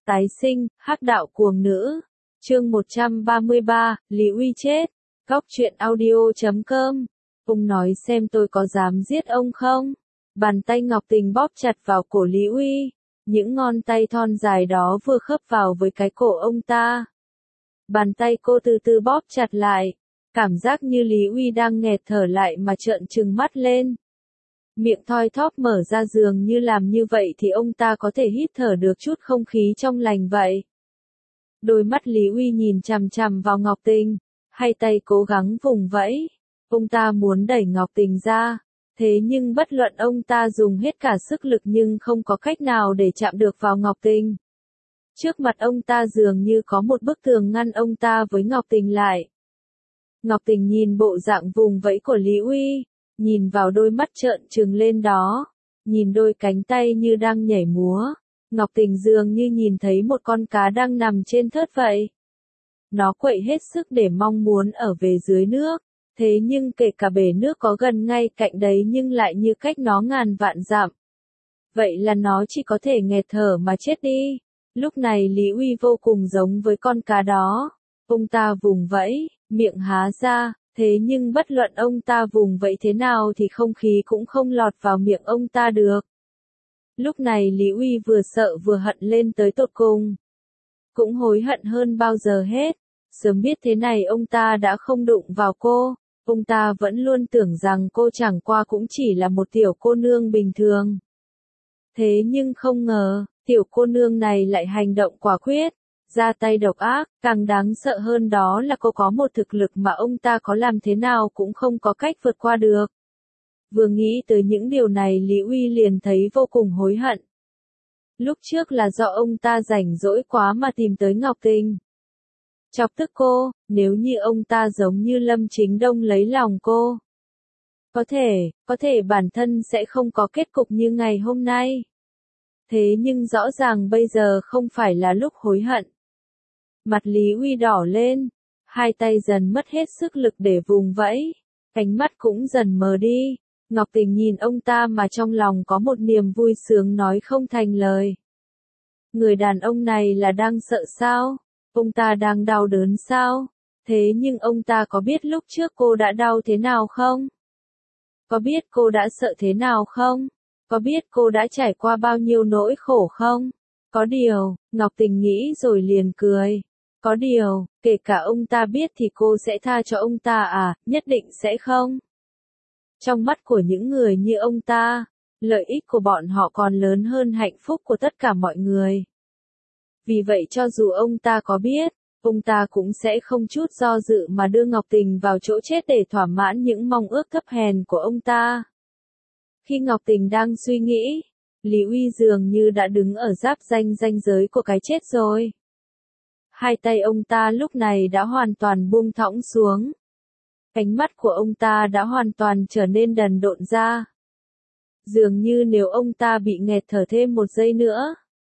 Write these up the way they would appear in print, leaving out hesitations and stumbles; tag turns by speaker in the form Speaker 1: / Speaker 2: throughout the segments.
Speaker 1: Tái sinh, hắc đạo cuồng nữ. Chương 133, Lý Uy chết. Góc truyện audio.com. Ông nói xem tôi có dám giết ông không? Bàn tay Ngọc Tình bóp chặt vào cổ Lý Uy. Những ngón tay thon dài đó vừa khớp vào với cái cổ ông ta. Bàn tay cô từ từ bóp chặt lại. Cảm giác như Lý Uy đang nghẹt thở lại mà trợn trừng mắt lên. Miệng thoi thóp mở ra dường như làm như vậy thì ông ta có thể hít thở được chút không khí trong lành vậy. Đôi mắt Lý Uy nhìn chằm chằm vào Ngọc Tình, hai tay cố gắng vùng vẫy. Ông ta muốn đẩy Ngọc Tình ra, thế nhưng bất luận ông ta dùng hết cả sức lực nhưng không có cách nào để chạm được vào Ngọc Tình. Trước mặt ông ta dường như có một bức tường ngăn ông ta với Ngọc Tình lại. Ngọc Tình nhìn bộ dạng vùng vẫy của Lý Uy, nhìn vào đôi mắt trợn trừng lên đó, nhìn đôi cánh tay như đang nhảy múa. Ngọc Tình dường như nhìn thấy một con cá đang nằm trên thớt vậy. Nó quậy hết sức để mong muốn ở về dưới nước, thế nhưng kể cả bể nước có gần ngay cạnh đấy nhưng lại như cách nó ngàn vạn dặm. Vậy là nó chỉ có thể nghẹt thở mà chết đi. Lúc này Lý Uy vô cùng giống với con cá đó. Ông ta vùng vẫy, miệng há ra, thế nhưng bất luận ông ta vùng vẫy thế nào thì không khí cũng không lọt vào miệng ông ta được. Lúc này Lý Uy vừa sợ vừa hận lên tới tột cùng. Cũng hối hận hơn bao giờ hết. Sớm biết thế này ông ta đã không đụng vào cô. Ông ta vẫn luôn tưởng rằng cô chẳng qua cũng chỉ là một tiểu cô nương bình thường. Thế nhưng không ngờ, tiểu cô nương này lại hành động quả quyết, ra tay độc ác. Càng đáng sợ hơn đó là cô có một thực lực mà ông ta có làm thế nào cũng không có cách vượt qua được. Vừa nghĩ tới những điều này Lý Uy liền thấy vô cùng hối hận. Lúc trước là do ông ta rảnh rỗi quá mà tìm tới Ngọc Tình. Chọc tức cô, nếu như ông ta giống như Lâm Chính Đông lấy lòng cô. Có thể bản thân sẽ không có kết cục như ngày hôm nay. Thế nhưng rõ ràng bây giờ không phải là lúc hối hận. Mặt Lý Uy đỏ lên, hai tay dần mất hết sức lực để vùng vẫy, ánh mắt cũng dần mờ đi. Ngọc Tình nhìn ông ta mà trong lòng có một niềm vui sướng nói không thành lời. Người đàn ông này là đang sợ sao? Ông ta đang đau đớn sao? Thế nhưng ông ta có biết lúc trước cô đã đau thế nào không? Có biết cô đã sợ thế nào không? Có biết cô đã trải qua bao nhiêu nỗi khổ không? Có điều, Ngọc Tình nghĩ rồi liền cười. Có điều, kể cả ông ta biết thì cô sẽ tha cho ông ta à? Nhất định sẽ không. Trong mắt của những người như ông ta, lợi ích của bọn họ còn lớn hơn hạnh phúc của tất cả mọi người. Vì vậy cho dù ông ta có biết, ông ta cũng sẽ không chút do dự mà đưa Ngọc Tình vào chỗ chết để thỏa mãn những mong ước thấp hèn của ông ta. Khi Ngọc Tình đang suy nghĩ, Lý Uy dường như đã đứng ở giáp ranh giới của cái chết rồi. Hai tay ông ta lúc này đã hoàn toàn buông thõng xuống. Ánh mắt của ông ta đã hoàn toàn trở nên đần độn ra. Dường như nếu ông ta bị nghẹt thở thêm một giây nữa,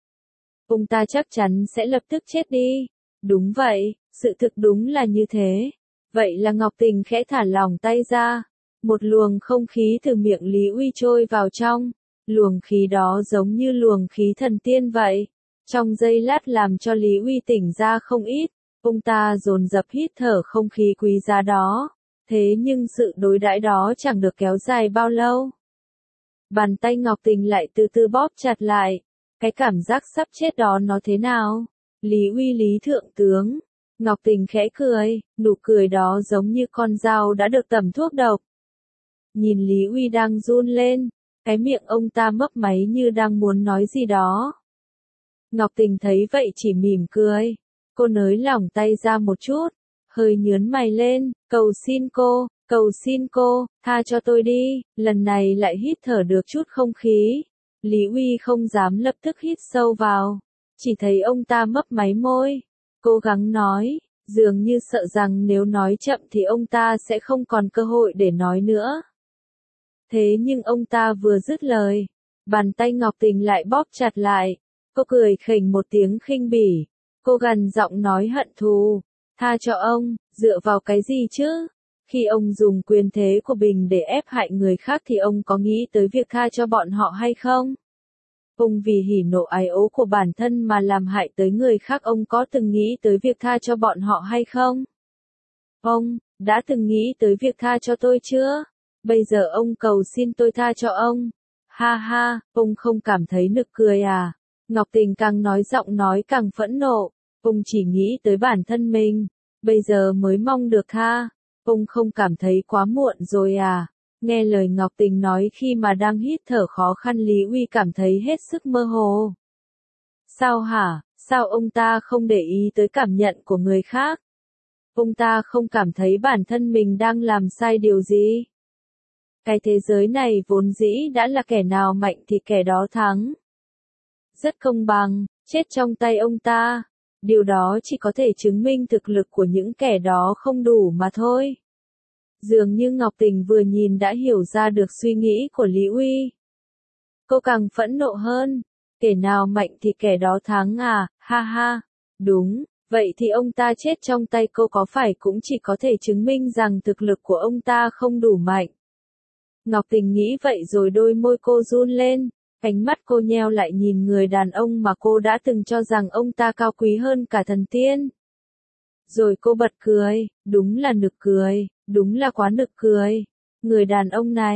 Speaker 1: ông ta chắc chắn sẽ lập tức chết đi. Đúng vậy, sự thực đúng là như thế. Vậy là Ngọc Tình khẽ thả lỏng tay ra. Một luồng không khí từ miệng Lý Uy trôi vào trong. Luồng khí đó giống như luồng khí thần tiên vậy. Trong giây lát làm cho Lý Uy tỉnh ra không ít. Ông ta dồn dập hít thở không khí quý giá đó. Thế nhưng sự đối đãi đó chẳng được kéo dài bao lâu. Bàn tay Ngọc Tình lại từ từ bóp chặt lại. Cái cảm giác sắp chết đó nó thế nào? Lý Uy Lý thượng tướng. Ngọc Tình khẽ cười, nụ cười đó giống như con dao đã được tẩm thuốc độc. Nhìn Lý Uy đang run lên, cái miệng ông ta mấp máy như đang muốn nói gì đó. Ngọc Tình thấy vậy chỉ mỉm cười. Cô nới lỏng tay ra một chút, hơi nhướng mày lên, cầu xin cô, tha cho tôi đi. Lần này lại hít thở được chút không khí. Lý Uy không dám lập tức hít sâu vào, chỉ thấy ông ta mấp máy môi, cố gắng nói, dường như sợ rằng nếu nói chậm thì ông ta sẽ không còn cơ hội để nói nữa. Thế nhưng ông ta vừa dứt lời, bàn tay Ngọc Tình lại bóp chặt lại. Cô cười khỉnh một tiếng khinh bỉ, cô gằn giọng nói hận thù, tha cho ông, dựa vào cái gì chứ? Khi ông dùng quyền thế của mình để ép hại người khác thì ông có nghĩ tới việc tha cho bọn họ hay không? Ông vì hỉ nộ ái ố của bản thân mà làm hại tới người khác, ông có từng nghĩ tới việc tha cho bọn họ hay không? Ông đã từng nghĩ tới việc tha cho tôi chưa? Bây giờ ông cầu xin tôi tha cho ông. Ha ha, ông không cảm thấy nực cười à? Ngọc Tình càng nói giọng nói càng phẫn nộ. Ông chỉ nghĩ tới bản thân mình, bây giờ mới mong được tha. Ông không cảm thấy quá muộn rồi à? Nghe lời Ngọc Tình nói khi mà đang hít thở khó khăn, Lý Uy cảm thấy hết sức mơ hồ. Sao hả? Sao ông ta không để ý tới cảm nhận của người khác? Ông ta không cảm thấy bản thân mình đang làm sai điều gì? Cái thế giới này vốn dĩ đã là kẻ nào mạnh thì kẻ đó thắng. Rất công bằng, chết trong tay ông ta. Điều đó chỉ có thể chứng minh thực lực của những kẻ đó không đủ mà thôi. Dường như Ngọc Tình vừa nhìn đã hiểu ra được suy nghĩ của Lý Uy. Cô càng phẫn nộ hơn. Kẻ nào mạnh thì kẻ đó thắng à? Ha ha. Đúng, vậy thì ông ta chết trong tay cô có phải cũng chỉ có thể chứng minh rằng thực lực của ông ta không đủ mạnh. Ngọc Tình nghĩ vậy rồi đôi môi cô run lên. Ánh mắt cô nheo lại nhìn người đàn ông mà cô đã từng cho rằng ông ta cao quý hơn cả thần tiên. Rồi cô bật cười, đúng là nực cười, đúng là quá nực cười. Người đàn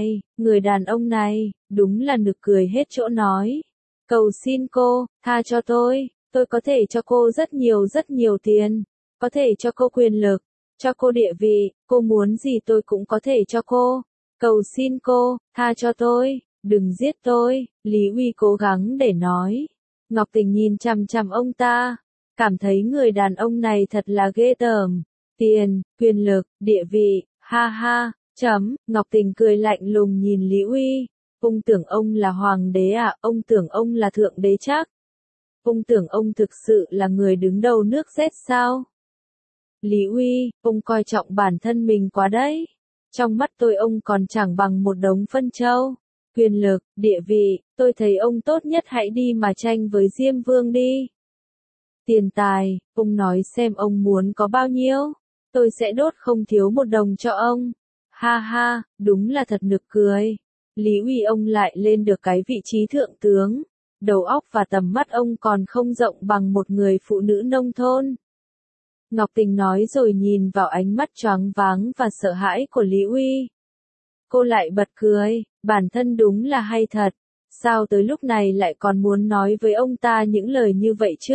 Speaker 1: ông này, đúng là nực cười hết chỗ nói. Cầu xin cô, tha cho tôi có thể cho cô rất nhiều tiền, có thể cho cô quyền lực, cho cô địa vị, cô muốn gì tôi cũng có thể cho cô. Cầu xin cô, tha cho tôi, đừng giết tôi, Lý Uy cố gắng để nói. Ngọc Tình nhìn chằm chằm ông ta, cảm thấy người đàn ông này thật là ghê tởm. Tiền, quyền lực, địa vị, ha ha, Ngọc Tình cười lạnh lùng nhìn Lý Uy. Ông tưởng ông là hoàng đế à, ông tưởng ông là thượng đế chắc. Ông tưởng ông thực sự là người đứng đầu nước Z sao? Lý Uy, ông coi trọng bản thân mình quá đấy. Trong mắt tôi ông còn chẳng bằng một đống phân châu. Quyền lực, địa vị, tôi thấy ông tốt nhất hãy đi mà tranh với Diêm Vương đi. Tiền tài, ông nói xem ông muốn có bao nhiêu, tôi sẽ đốt không thiếu một đồng cho ông. Ha ha, đúng là thật nực cười. Lý Uy ông lại lên được cái vị trí thượng tướng. Đầu óc và tầm mắt ông còn không rộng bằng một người phụ nữ nông thôn. Ngọc Tình nói rồi nhìn vào ánh mắt choáng váng và sợ hãi của Lý Uy. Cô lại bật cười, bản thân đúng là hay thật. Sao tới lúc này lại còn muốn nói với ông ta những lời như vậy chứ?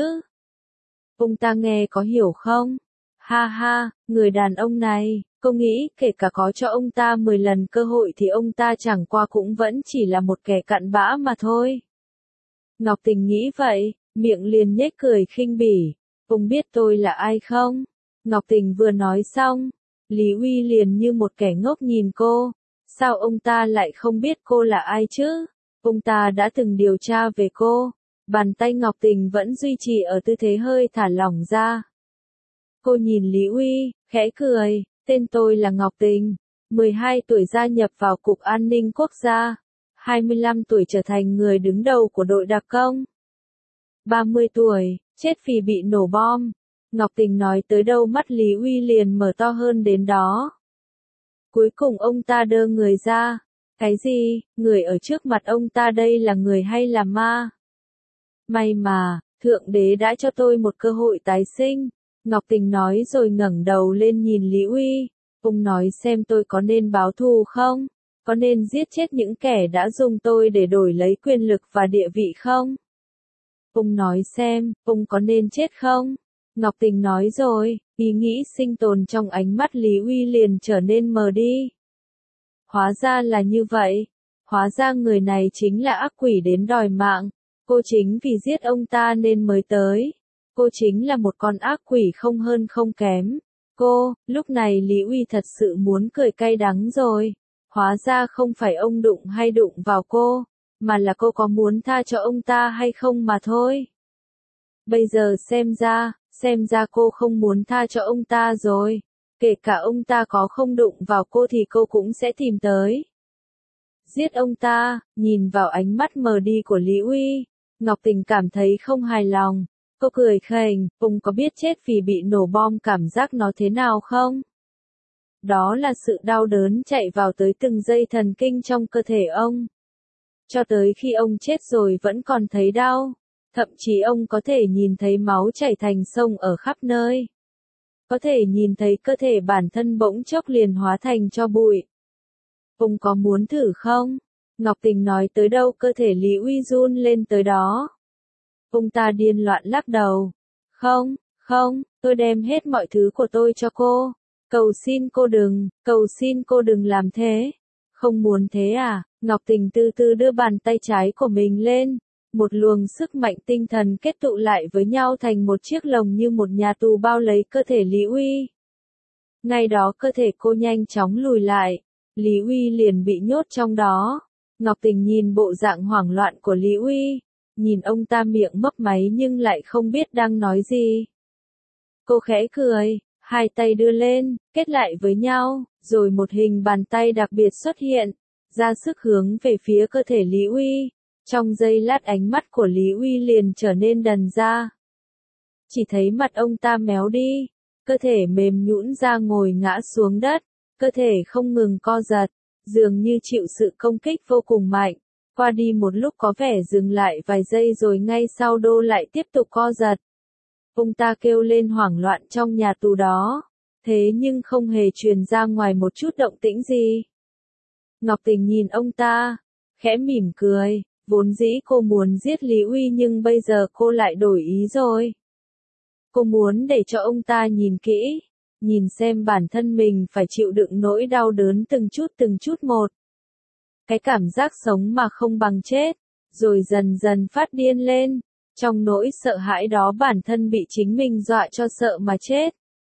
Speaker 1: Ông ta nghe có hiểu không? Ha ha, người đàn ông này, cô nghĩ kể cả có cho ông ta 10 lần cơ hội thì ông ta chẳng qua cũng vẫn chỉ là một kẻ cặn bã mà thôi. Ngọc Tình nghĩ vậy, miệng liền nhếch cười khinh bỉ. Ông biết tôi là ai không? Ngọc Tình vừa nói xong, Lý Uy liền như một kẻ ngốc nhìn cô. Sao ông ta lại không biết cô là ai chứ? Ông ta đã từng điều tra về cô. Bàn tay Ngọc Tình vẫn duy trì ở tư thế hơi thả lỏng ra. Cô nhìn Lý Uy, khẽ cười, tên tôi là Ngọc Tình. 12 tuổi gia nhập vào Cục An ninh Quốc gia. 25 tuổi trở thành người đứng đầu của đội đặc công. 30 tuổi, chết vì bị nổ bom. Ngọc Tình nói tới đâu mắt Lý Uy liền mở to hơn đến đó. Cuối cùng ông ta đơ người ra. Cái gì, người ở trước mặt ông ta đây là người hay là ma? May mà, Thượng Đế đã cho tôi một cơ hội tái sinh. Ngọc Tình nói rồi ngẩng đầu lên nhìn Lý Uy. Ông nói xem tôi có nên báo thù không? Có nên giết chết những kẻ đã dùng tôi để đổi lấy quyền lực và địa vị không? Ông nói xem, ông có nên chết không? Ngọc Tình nói rồi, ý nghĩ sinh tồn trong ánh mắt Lý Uy liền trở nên mờ đi. Hóa ra là như vậy. Hóa ra người này chính là ác quỷ đến đòi mạng. Cô chính vì giết ông ta nên mới tới. Cô chính là một con ác quỷ không hơn không kém. Lúc này Lý Uy thật sự muốn cười cay đắng rồi. Hóa ra không phải ông đụng hay đụng vào cô, mà là cô có muốn tha cho ông ta hay không mà thôi. Bây giờ xem ra cô không muốn tha cho ông ta rồi. Kể cả ông ta có không đụng vào cô thì cô cũng sẽ tìm tới. Giết ông ta, nhìn vào ánh mắt mờ đi của Lý Uy, Ngọc Tình cảm thấy không hài lòng. Cô cười khành, ông có biết chết vì bị nổ bom cảm giác nó thế nào không? Đó là sự đau đớn chạy vào tới từng dây thần kinh trong cơ thể ông. Cho tới khi ông chết rồi vẫn còn thấy đau. Thậm chí ông có thể nhìn thấy máu chảy thành sông ở khắp nơi. Có thể nhìn thấy cơ thể bản thân bỗng chốc liền hóa thành tro bụi. Ông có muốn thử không? Ngọc Tình nói tới đâu cơ thể Lý Uy run lên tới đó. Ông ta điên loạn lắc đầu. Không, không, tôi đem hết mọi thứ của tôi cho cô. Cầu xin cô đừng làm thế. Không muốn thế à? Ngọc Tình từ từ đưa bàn tay trái của mình lên. Một luồng sức mạnh tinh thần kết tụ lại với nhau thành một chiếc lồng như một nhà tù bao lấy cơ thể Lý Uy. Ngay đó cơ thể cô nhanh chóng lùi lại. Lý Uy liền bị nhốt trong đó. Ngọc Tình nhìn bộ dạng hoảng loạn của Lý Uy. Nhìn ông ta miệng mấp máy nhưng lại không biết đang nói gì. Cô khẽ cười, hai tay đưa lên, kết lại với nhau, rồi một hình bàn tay đặc biệt xuất hiện, ra sức hướng về phía cơ thể Lý Uy. Trong giây lát ánh mắt của Lý Uy liền trở nên đần ra. Chỉ thấy mặt ông ta méo đi, cơ thể mềm nhũn ra ngồi ngã xuống đất, cơ thể không ngừng co giật, dường như chịu sự công kích vô cùng mạnh. Qua đi một lúc có vẻ dừng lại vài giây rồi ngay sau đô lại tiếp tục co giật. Ông ta kêu lên hoảng loạn trong nhà tù đó, thế nhưng không hề truyền ra ngoài một chút động tĩnh gì. Ngọc Tình nhìn ông ta, khẽ mỉm cười, vốn dĩ cô muốn giết Lý Uy nhưng bây giờ cô lại đổi ý rồi. Cô muốn để cho ông ta nhìn kỹ, nhìn xem bản thân mình phải chịu đựng nỗi đau đớn từng chút một. Cái cảm giác sống mà không bằng chết, rồi dần dần phát điên lên. Trong nỗi sợ hãi đó bản thân bị chính mình dọa cho sợ mà chết.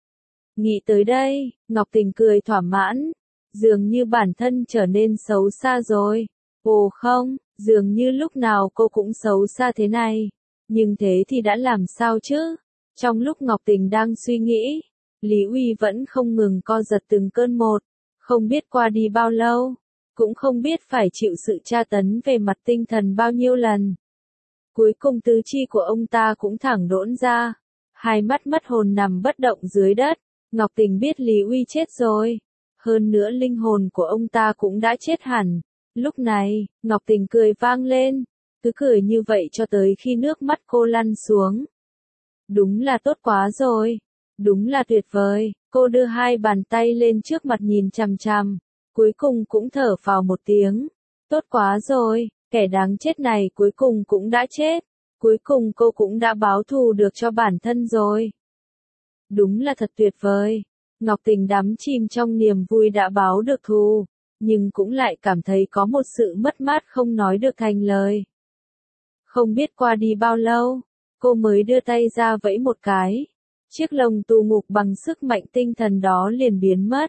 Speaker 1: Nghĩ tới đây, Ngọc Tình cười thỏa mãn. Dường như bản thân trở nên xấu xa rồi. Ồ không, dường như lúc nào cô cũng xấu xa thế này. Nhưng thế thì đã làm sao chứ? Trong lúc Ngọc Tình đang suy nghĩ, Lý Uy vẫn không ngừng co giật từng cơn một. Không biết qua đi bao lâu, cũng không biết phải chịu sự tra tấn về mặt tinh thần bao nhiêu lần. Cuối cùng tứ chi của ông ta cũng thẳng đỗng ra, hai mắt mất hồn nằm bất động dưới đất. Ngọc Tình biết Lý Uy chết rồi, hơn nữa linh hồn của ông ta cũng đã chết hẳn. Lúc này, Ngọc Tình cười vang lên, cứ cười như vậy cho tới khi nước mắt cô lăn xuống. Đúng là tốt quá rồi, đúng là tuyệt vời. Cô đưa hai bàn tay lên trước mặt nhìn chằm chằm, cuối cùng cũng thở phào một tiếng. Tốt quá rồi. Kẻ đáng chết này cuối cùng cũng đã chết. Cuối cùng cô cũng đã báo thù được cho bản thân rồi. Đúng là thật tuyệt vời. Ngọc Tình đắm chìm trong niềm vui đã báo được thù, nhưng cũng lại cảm thấy có một sự mất mát không nói được thành lời. Không biết qua đi bao lâu, cô mới đưa tay ra vẫy một cái. Chiếc lồng tù ngục bằng sức mạnh tinh thần đó liền biến mất.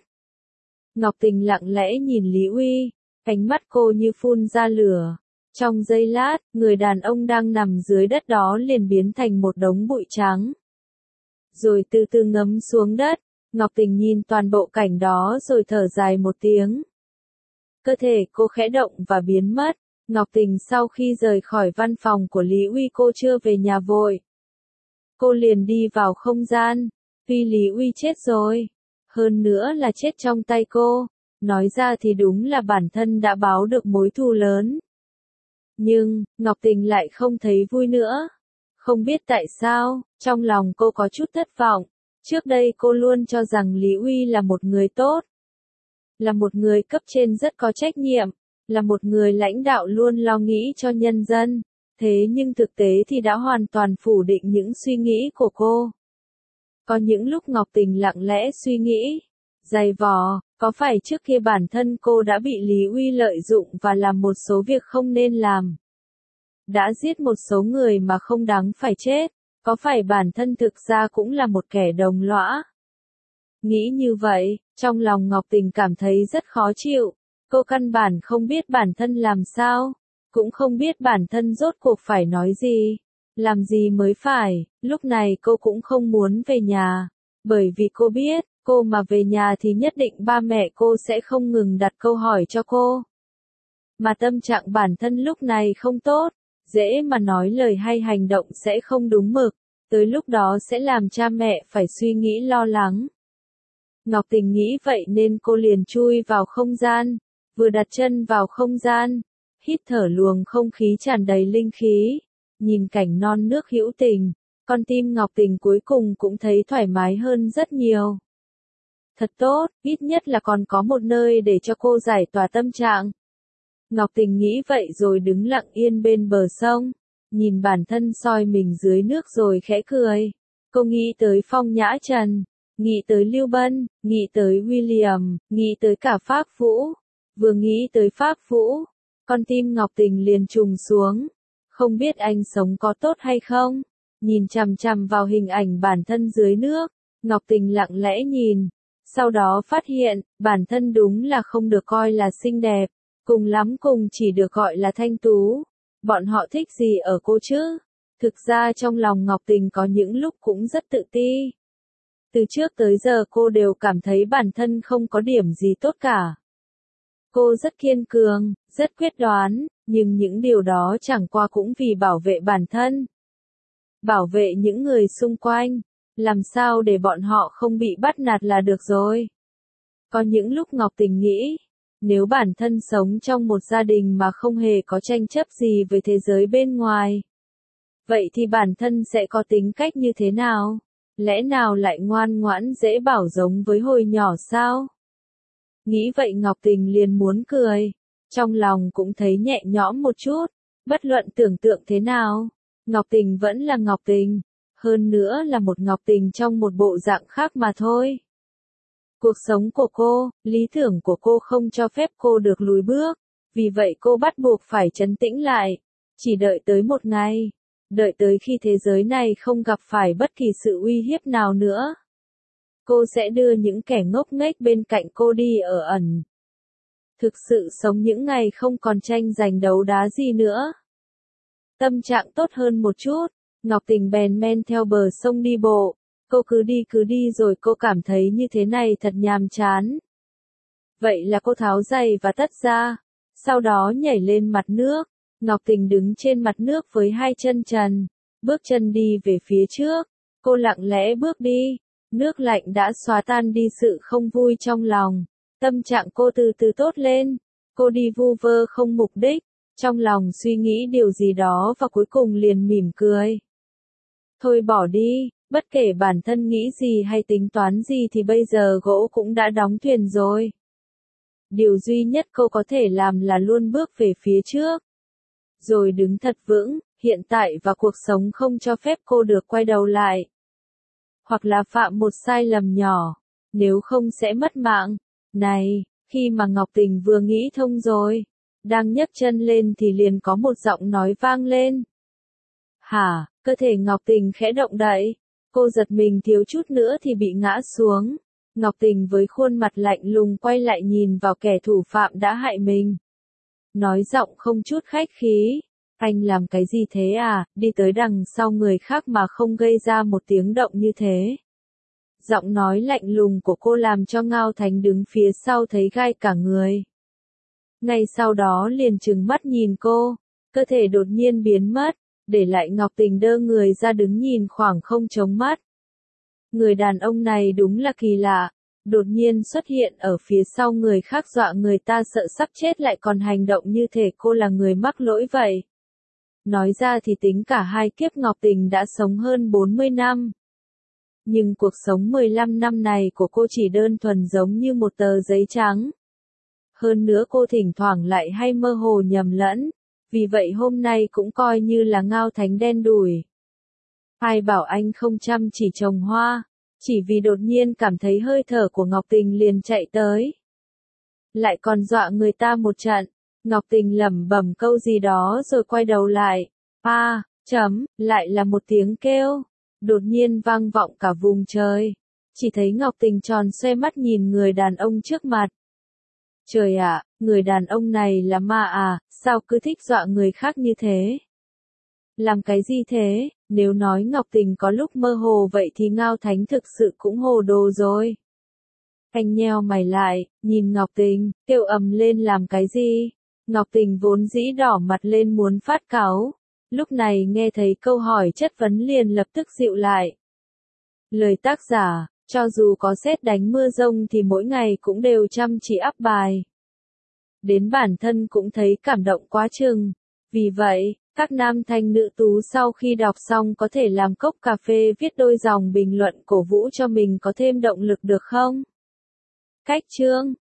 Speaker 1: Ngọc Tình lặng lẽ nhìn Lý Uy, ánh mắt cô như phun ra lửa. Trong giây lát, người đàn ông đang nằm dưới đất đó liền biến thành một đống bụi trắng. Rồi từ từ ngấm xuống đất, Ngọc Tình nhìn toàn bộ cảnh đó rồi thở dài một tiếng. Cơ thể cô khẽ động và biến mất. Ngọc Tình sau khi rời khỏi văn phòng của Lý Uy cô chưa về nhà vội. Cô liền đi vào không gian. Tuy Lý Uy chết rồi, hơn nữa là chết trong tay cô, nói ra thì đúng là bản thân đã báo được mối thù lớn. Nhưng, Ngọc Tình lại không thấy vui nữa. Không biết tại sao, trong lòng cô có chút thất vọng. Trước đây cô luôn cho rằng Lý Uy là một người tốt. Là một người cấp trên rất có trách nhiệm. Là một người lãnh đạo luôn lo nghĩ cho nhân dân. Thế nhưng thực tế thì đã hoàn toàn phủ định những suy nghĩ của cô. Có những lúc Ngọc Tình lặng lẽ suy nghĩ, dày vò, có phải trước kia bản thân cô đã bị Lý Uy lợi dụng và làm một số việc không nên làm? Đã giết một số người mà không đáng phải chết, có phải bản thân thực ra cũng là một kẻ đồng lõa? Nghĩ như vậy, trong lòng Ngọc Tình cảm thấy rất khó chịu, cô căn bản không biết bản thân làm sao, cũng không biết bản thân rốt cuộc phải nói gì, làm gì mới phải. Lúc này cô cũng không muốn về nhà, bởi vì cô biết, cô mà về nhà thì nhất định ba mẹ cô sẽ không ngừng đặt câu hỏi cho cô. Mà tâm trạng bản thân lúc này không tốt, dễ mà nói lời hay hành động sẽ không đúng mực, tới lúc đó sẽ làm cha mẹ phải suy nghĩ lo lắng. Ngọc Tình nghĩ vậy nên cô liền chui vào không gian, vừa đặt chân vào không gian, hít thở luồng không khí tràn đầy linh khí, nhìn cảnh non nước hữu tình, con tim Ngọc Tình cuối cùng cũng thấy thoải mái hơn rất nhiều. Thật tốt, ít nhất là còn có một nơi để cho cô giải tỏa tâm trạng. Ngọc Tình nghĩ vậy rồi đứng lặng yên bên bờ sông, nhìn bản thân soi mình dưới nước rồi khẽ cười. Cô nghĩ tới Phong Nhã Trần, nghĩ tới Lưu Bân, nghĩ tới William, nghĩ tới cả Phác Vũ. Vừa nghĩ tới Phác Vũ, con tim Ngọc Tình liền trùng xuống. Không biết anh sống có tốt hay không? Nhìn chằm chằm vào hình ảnh bản thân dưới nước, Ngọc Tình lặng lẽ nhìn. Sau đó phát hiện, bản thân đúng là không được coi là xinh đẹp, cùng lắm cùng chỉ được gọi là thanh tú. Bọn họ thích gì ở cô chứ? Thực ra trong lòng Ngọc Tình có những lúc cũng rất tự ti. Từ trước tới giờ cô đều cảm thấy bản thân không có điểm gì tốt cả. Cô rất kiên cường, rất quyết đoán, nhưng những điều đó chẳng qua cũng vì bảo vệ bản thân. Bảo vệ những người xung quanh, làm sao để bọn họ không bị bắt nạt là được rồi. Có những lúc Ngọc Tình nghĩ, nếu bản thân sống trong một gia đình mà không hề có tranh chấp gì với thế giới bên ngoài, vậy thì bản thân sẽ có tính cách như thế nào? Lẽ nào lại ngoan ngoãn dễ bảo giống với hồi nhỏ sao? Nghĩ vậy Ngọc Tình liền muốn cười, trong lòng cũng thấy nhẹ nhõm một chút, bất luận tưởng tượng thế nào, Ngọc Tình vẫn là Ngọc Tình, hơn nữa là một Ngọc Tình trong một bộ dạng khác mà thôi. Cuộc sống của cô, lý tưởng của cô không cho phép cô được lùi bước, vì vậy cô bắt buộc phải trấn tĩnh lại, chỉ đợi tới một ngày, đợi tới khi thế giới này không gặp phải bất kỳ sự uy hiếp nào nữa. Cô sẽ đưa những kẻ ngốc nghếch bên cạnh cô đi ở ẩn. Thực sự sống những ngày không còn tranh giành đấu đá gì nữa. Tâm trạng tốt hơn một chút, Ngọc Tình bèn men theo bờ sông đi bộ. Cô cứ đi rồi cô cảm thấy như thế này thật nhàm chán. Vậy là cô tháo giày và tất ra, sau đó nhảy lên mặt nước. Ngọc Tình đứng trên mặt nước với hai chân trần, bước chân đi về phía trước. Cô lặng lẽ bước đi, nước lạnh đã xóa tan đi sự không vui trong lòng. Tâm trạng cô từ từ tốt lên, cô đi vu vơ không mục đích, trong lòng suy nghĩ điều gì đó và cuối cùng liền mỉm cười. Thôi bỏ đi, bất kể bản thân nghĩ gì hay tính toán gì thì bây giờ gỗ cũng đã đóng thuyền rồi. Điều duy nhất cô có thể làm là luôn bước về phía trước. Rồi đứng thật vững, hiện tại và cuộc sống không cho phép cô được quay đầu lại. Hoặc là phạm một sai lầm nhỏ, nếu không sẽ mất mạng. Này, khi mà Ngọc Tình vừa nghĩ thông rồi, đang nhấc chân lên thì liền có một giọng nói vang lên. Hả, cơ thể Ngọc Tình khẽ động đậy, cô giật mình thiếu chút nữa thì bị ngã xuống. Ngọc Tình với khuôn mặt lạnh lùng quay lại nhìn vào kẻ thủ phạm đã hại mình. Nói giọng không chút khách khí, anh làm cái gì thế à, đi tới đằng sau người khác mà không gây ra một tiếng động như thế. Giọng nói lạnh lùng của cô làm cho Ngao Thánh đứng phía sau thấy gai cả người. Ngay sau đó liền trừng mắt nhìn cô, cơ thể đột nhiên biến mất, để lại Ngọc Tình đơ người ra đứng nhìn khoảng không trống mắt. Người đàn ông này đúng là kỳ lạ, đột nhiên xuất hiện ở phía sau người khác dọa người ta sợ sắp chết lại còn hành động như thể cô là người mắc lỗi vậy. Nói ra thì tính cả hai kiếp Ngọc Tình đã sống hơn 40 năm. Nhưng cuộc sống 15 năm này của cô chỉ đơn thuần giống như một tờ giấy trắng. Hơn nữa cô thỉnh thoảng lại hay mơ hồ nhầm lẫn, vì vậy hôm nay cũng coi như là Ngao Thánh đen đủi. Ai bảo anh không chăm chỉ trồng hoa, chỉ vì đột nhiên cảm thấy hơi thở của Ngọc Tình liền chạy tới. Lại còn dọa người ta một trận, Ngọc Tình lẩm bẩm câu gì đó rồi quay đầu lại. Lại là một tiếng kêu, đột nhiên vang vọng cả vùng trời. Chỉ thấy Ngọc Tình tròn xoe mắt nhìn người đàn ông trước mặt. Trời ạ, người đàn ông này là ma à, sao cứ thích dọa người khác như thế? Làm cái gì thế? Nếu nói Ngọc Tình có lúc mơ hồ vậy thì Ngao Thánh thực sự cũng hồ đồ rồi. Anh nheo mày lại, nhìn Ngọc Tình, kêu ầm lên làm cái gì? Ngọc Tình vốn dĩ đỏ mặt lên muốn phát cáu. Lúc này nghe thấy câu hỏi chất vấn liền lập tức dịu lại. Lời tác giả, cho dù có sét đánh mưa rông thì mỗi ngày cũng đều chăm chỉ ắp bài. đến bản thân cũng thấy cảm động quá chừng. Vì vậy, các nam thanh nữ tú sau khi đọc xong có thể làm cốc cà phê viết đôi dòng bình luận cổ vũ cho mình có thêm động lực được không? Cách chương